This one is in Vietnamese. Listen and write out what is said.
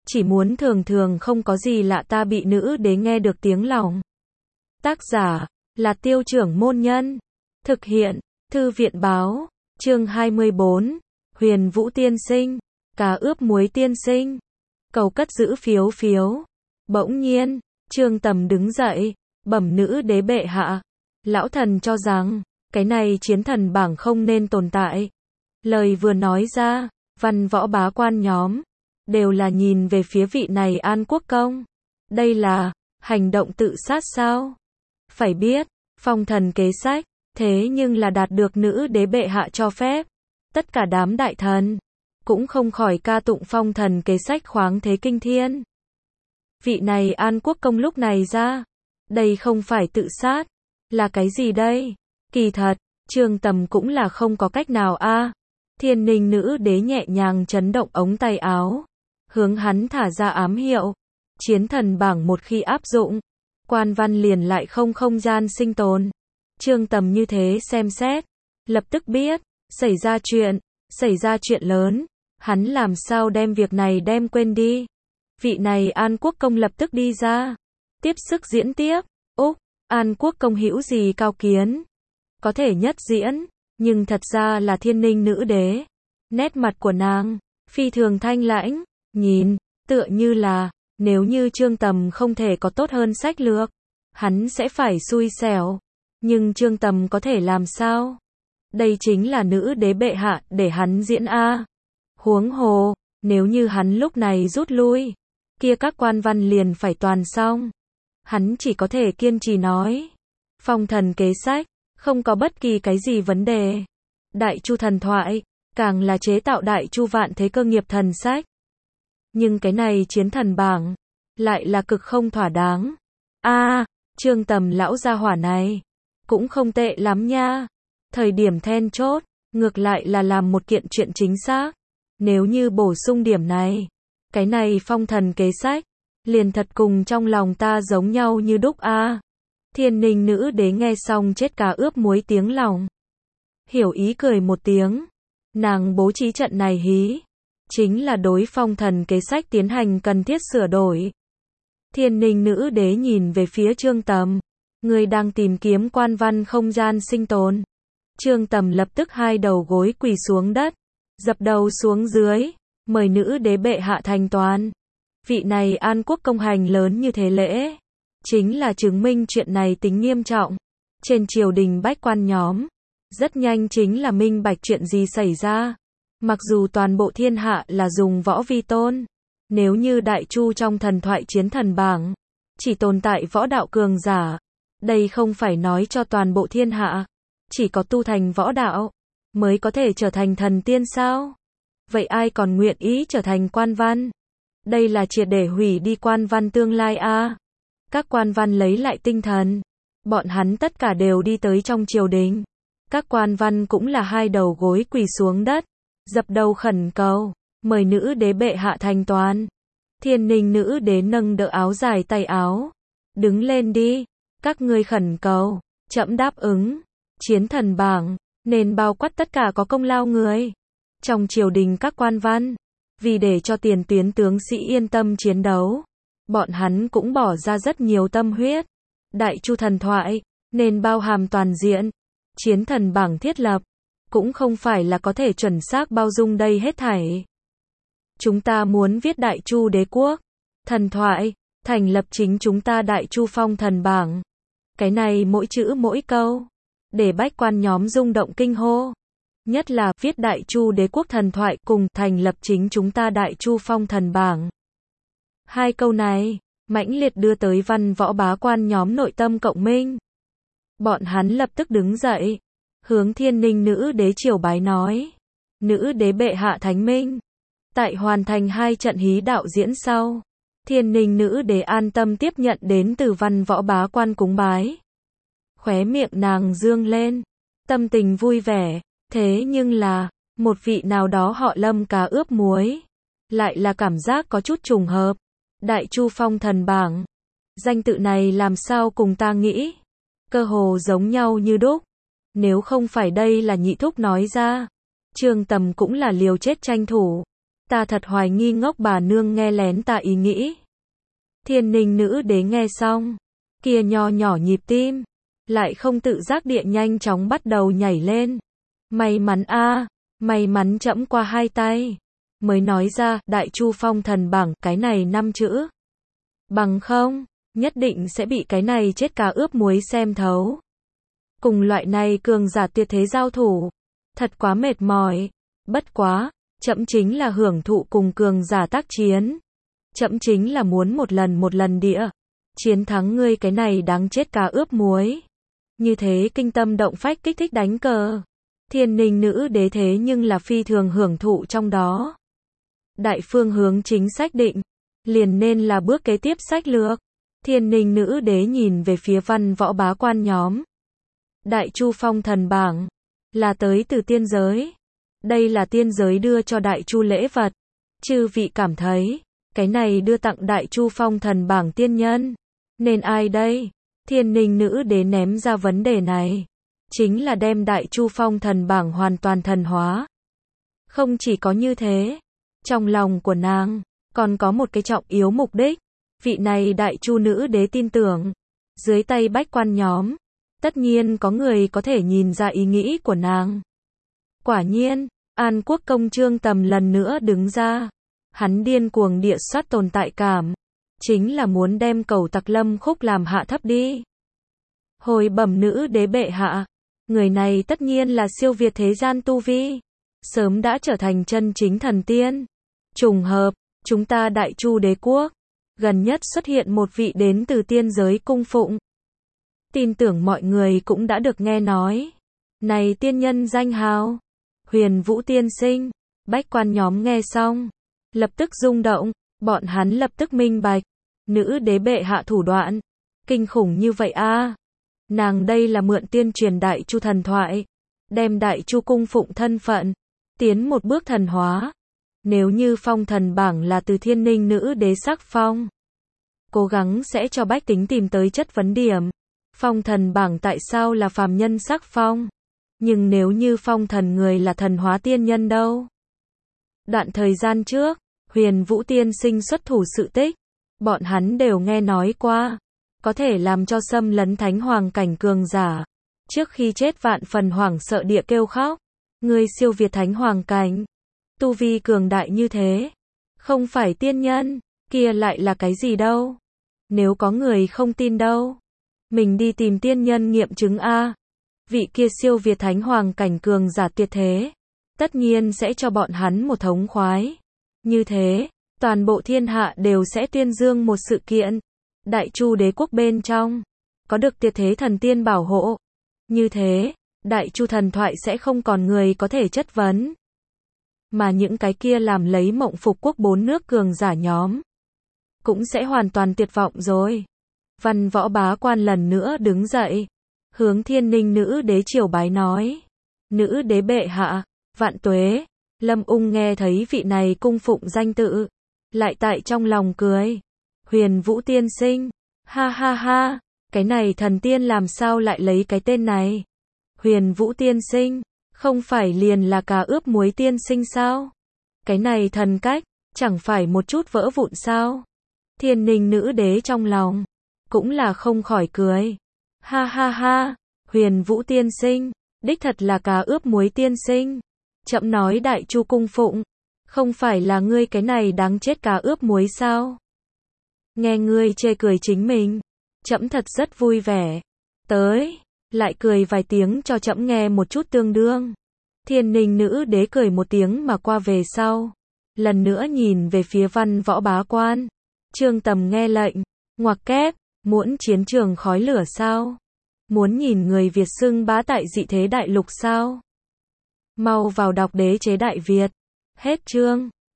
chỉ muốn thường thường không có gì lạ ta bị nữ đế nghe được tiếng lòng. Tác giả là Tiêu Trưởng Môn Nhân. Thực hiện Thư viện Báo. Chương 24. Huyền Vũ tiên sinh, cá ướp muối tiên sinh. Cầu cất giữ phiếu phiếu. Bỗng nhiên, Trương Tầm đứng dậy, bẩm nữ đế bệ hạ. Lão thần cho rằng, cái này chiến thần bảng không nên tồn tại. Lời vừa nói ra, văn võ bá quan nhóm đều là nhìn về phía vị này An Quốc công. Đây là hành động tự sát sao? Phải biết, phong thần kế sách, thế nhưng là đạt được nữ đế bệ hạ cho phép. Tất cả đám đại thần cũng không khỏi ca tụng phong thần kế sách khoáng thế kinh thiên. Vị này An Quốc công lúc này ra, đây không phải tự sát, là cái gì đây? Kỳ thật, Trương Tầm cũng là không có cách nào a. Thiên Ninh nữ đế nhẹ nhàng chấn động ống tay áo, hướng hắn thả ra ám hiệu. Chiến thần bảng một khi áp dụng, quan văn liền lại không gian sinh tồn. Trương Tầm như thế xem xét, lập tức biết, xảy ra chuyện lớn, hắn làm sao đem việc này đem quên đi. Vị này An Quốc công lập tức đi ra, tiếp sức diễn tiếp. Úc, An Quốc công hữu gì cao kiến? Có thể nhất diễn, nhưng thật ra là Thiên Ninh nữ đế. Nét mặt của nàng phi thường thanh lãnh, nhìn tựa như là nếu như Trương Tầm không thể có tốt hơn sách lược, hắn sẽ phải xui xẻo. Nhưng Trương Tầm có thể làm sao? Đây chính là nữ đế bệ hạ để hắn diễn a. Huống hồ, nếu như hắn lúc này rút lui, kia các quan văn liền phải toàn xong. Hắn chỉ có thể kiên trì nói, phong thần kế sách không có bất kỳ cái gì vấn đề. Đại Chu thần thoại càng là chế tạo Đại Chu vạn thế cơ nghiệp thần sách. Nhưng cái này chiến thần bảng lại là cực không thỏa đáng. Trương Tầm lão gia hỏa này cũng không tệ lắm nha. Thời điểm then chốt, ngược lại là làm một kiện chuyện chính xác. Nếu như bổ sung điểm này, cái này phong thần kế sách liền thật cùng trong lòng ta giống nhau như đúc a. Thiên Ninh nữ đế nghe xong chết cá ướp muối tiếng lòng. Hiểu ý cười một tiếng. Nàng bố trí trận này hí, chính là đối phong thần kế sách tiến hành cần thiết sửa đổi. Thiên Ninh nữ đế nhìn về phía Trương Tầm. Người đang tìm kiếm quan văn không gian sinh tồn. Trương Tầm lập tức hai đầu gối quỳ xuống đất, dập đầu xuống dưới, mời nữ đế bệ hạ thành toàn. Vị này An Quốc công hành lớn như thế lễ, chính là chứng minh chuyện này tính nghiêm trọng. Trên triều đình bách quan nhóm, rất nhanh chính là minh bạch chuyện gì xảy ra. Mặc dù toàn bộ thiên hạ là dùng võ vi tôn, nếu như Đại Chu trong thần thoại chiến thần bảng, chỉ tồn tại võ đạo cường giả, đây không phải nói cho toàn bộ thiên hạ, chỉ có tu thành võ đạo, mới có thể trở thành thần tiên sao? Vậy ai còn nguyện ý trở thành quan văn? Đây là triệt để hủy đi quan văn tương lai a. Các quan văn lấy lại tinh thần, bọn hắn tất cả đều đi tới trong triều đình. Các quan văn cũng là hai đầu gối quỳ xuống đất, dập đầu khẩn cầu, mời nữ đế bệ hạ thành toàn. Thiên Ninh nữ đế nâng đỡ áo dài tay áo, đứng lên đi, các ngươi khẩn cầu, trẫm đáp ứng. Chiến thần bảng nên bao quát tất cả có công lao người trong triều đình các quan văn, vì để cho tiền tuyến tướng sĩ yên tâm chiến đấu, bọn hắn cũng bỏ ra rất nhiều tâm huyết. Đại Chu thần thoại nên bao hàm toàn diện. Chiến thần bảng thiết lập cũng không phải là có thể chuẩn xác bao dung đây hết thảy. Chúng ta muốn viết Đại Chu đế quốc thần thoại, thành lập chính chúng ta Đại Chu phong thần bảng. Cái này mỗi chữ mỗi câu để bách quan nhóm rung động kinh hô. Nhất là viết Đại Chu đế quốc thần thoại cùng thành lập chính chúng ta Đại Chu phong thần bảng. Hai câu này mãnh liệt đưa tới văn võ bá quan nhóm nội tâm cộng minh. Bọn hắn lập tức đứng dậy, hướng Thiên Ninh nữ đế triều bái nói: Nữ đế bệ hạ thánh minh. Tại hoàn thành hai trận hí đạo diễn sau, Thiên Ninh nữ đế an tâm tiếp nhận đến từ văn võ bá quan cúng bái. Khóe miệng nàng dương lên, tâm tình vui vẻ. Thế nhưng là, một vị nào đó họ Lâm cá ướp muối, lại là cảm giác có chút trùng hợp. Đại Chu phong thần bảng, danh tự này làm sao cùng ta nghĩ, cơ hồ giống nhau như đúc. Nếu không phải đây là nhị thúc nói ra, Trương Tầm cũng là liều chết tranh thủ. Ta thật hoài nghi ngốc bà nương nghe lén ta ý nghĩ. Thiên Ninh nữ đế nghe xong, kia nho nhỏ nhịp tim, lại không tự giác địa nhanh chóng bắt đầu nhảy lên. May mắn a, may mắn trẫm qua hai tay, mới nói ra, Đại Chu Phong Thần Bảng, cái này 5 chữ. Bằng không, nhất định sẽ bị cái này chết cá ướp muối xem thấu. Cùng loại này cường giả tuyệt thế giao thủ, thật quá mệt mỏi. Bất quá, trẫm chính là hưởng thụ cùng cường giả tác chiến. Trẫm chính là muốn một lần địa chiến thắng ngươi cái này đáng chết cá ướp muối. Như thế kinh tâm động phách kích thích đánh cờ. Thiên Ninh nữ đế thế nhưng là phi thường hưởng thụ trong đó. Đại phương hướng chính xác định, liền nên là bước kế tiếp sách lược. Thiên Ninh nữ đế nhìn về phía văn võ bá quan nhóm. Đại Chu Phong Thần Bảng là tới từ tiên giới. Đây là tiên giới đưa cho Đại Chu lễ vật. Chư vị cảm thấy, cái này đưa tặng Đại Chu Phong Thần Bảng tiên nhân, nên ai đây? Thiên Ninh nữ đế ném ra vấn đề này, chính là đem Đại Chu Phong Thần Bảng hoàn toàn thần hóa. Không chỉ có như thế, trong lòng của nàng, còn có một cái trọng yếu mục đích. Vị này Đại Chu nữ đế tin tưởng, dưới tay bách quan nhóm, tất nhiên có người có thể nhìn ra ý nghĩ của nàng. Quả nhiên, An Quốc công Trương Tầm lần nữa đứng ra. Hắn điên cuồng địa soát tồn tại cảm, chính là muốn đem Cẩu Tặc Lâm Khúc làm hạ thấp đi. Hồi bẩm nữ đế bệ hạ, người này tất nhiên là siêu việt thế gian tu vi, sớm đã trở thành chân chính thần tiên. Trùng hợp, chúng ta Đại Chu đế quốc, gần nhất xuất hiện một vị đến từ tiên giới cung phụng. Tin tưởng mọi người cũng đã được nghe nói. Này tiên nhân danh hào, Huyền Vũ tiên sinh. Bách quan nhóm nghe xong, lập tức rung động, bọn hắn lập tức minh bạch. Nữ đế bệ hạ thủ đoạn, kinh khủng như vậy a. Nàng đây là mượn tiên truyền Đại Chu thần thoại, đem Đại Chu cung phụng thân phận, tiến một bước thần hóa. Nếu như Phong Thần Bảng là từ Thiên Ninh nữ đế sắc phong, cố gắng sẽ cho bách tính tìm tới chất vấn điểm. Phong Thần Bảng tại sao là phàm nhân sắc phong? Nhưng nếu như phong thần người là thần hóa tiên nhân đâu? Đoạn thời gian trước, Huyền Vũ tiên sinh xuất thủ sự tích, bọn hắn đều nghe nói qua, có thể làm cho xâm lấn thánh hoàng cảnh cường giả, trước khi chết vạn phần hoảng sợ địa kêu khóc. Ngươi siêu việt thánh hoàng cảnh, tu vi cường đại như thế, không phải tiên nhân, kia lại là cái gì đâu? Nếu có người không tin đâu, mình đi tìm tiên nhân nghiệm chứng a. Vị kia siêu việt thánh hoàng cảnh cường giả tuyệt thế, tất nhiên sẽ cho bọn hắn một thống khoái. Như thế, toàn bộ thiên hạ đều sẽ tuyên dương một sự kiện. Đại Chu đế quốc bên trong, có được tuyệt thế thần tiên bảo hộ. Như thế, Đại Chu thần thoại sẽ không còn người có thể chất vấn. Mà những cái kia làm lấy mộng phục quốc 4 nước cường giả nhóm, cũng sẽ hoàn toàn tuyệt vọng rồi. Văn võ bá quan lần nữa đứng dậy, hướng Thiên Ninh nữ đế triều bái nói. Nữ đế bệ hạ, vạn tuế. Lâm Ung nghe thấy vị này cung phụng danh tự, lại tại trong lòng cười. Huyền Vũ tiên sinh, ha ha ha, cái này thần tiên làm sao lại lấy cái tên này? Huyền Vũ tiên sinh, không phải liền là cá ướp muối tiên sinh sao? Cái này thần cách, chẳng phải một chút vỡ vụn sao? Thiên Ninh nữ đế trong lòng, cũng là không khỏi cười. Ha ha ha, Huyền Vũ tiên sinh, đích thật là cá ướp muối tiên sinh. Chậm nói Đại Chu cung phụng, không phải là ngươi cái này đáng chết cá ướp muối sao? Nghe ngươi chê cười chính mình, chậm thật rất vui vẻ. Tới, lại cười vài tiếng cho chậm nghe một chút tương đương. Thiên Ninh nữ đế cười một tiếng mà qua về sau, lần nữa nhìn về phía văn võ bá quan. Trương Tầm nghe lệnh, ngoặc kép, muốn chiến trường khói lửa sao? Muốn nhìn người Việt xưng bá tại dị thế đại lục sao? Mau vào đọc Đế chế Đại Việt. Hết chương.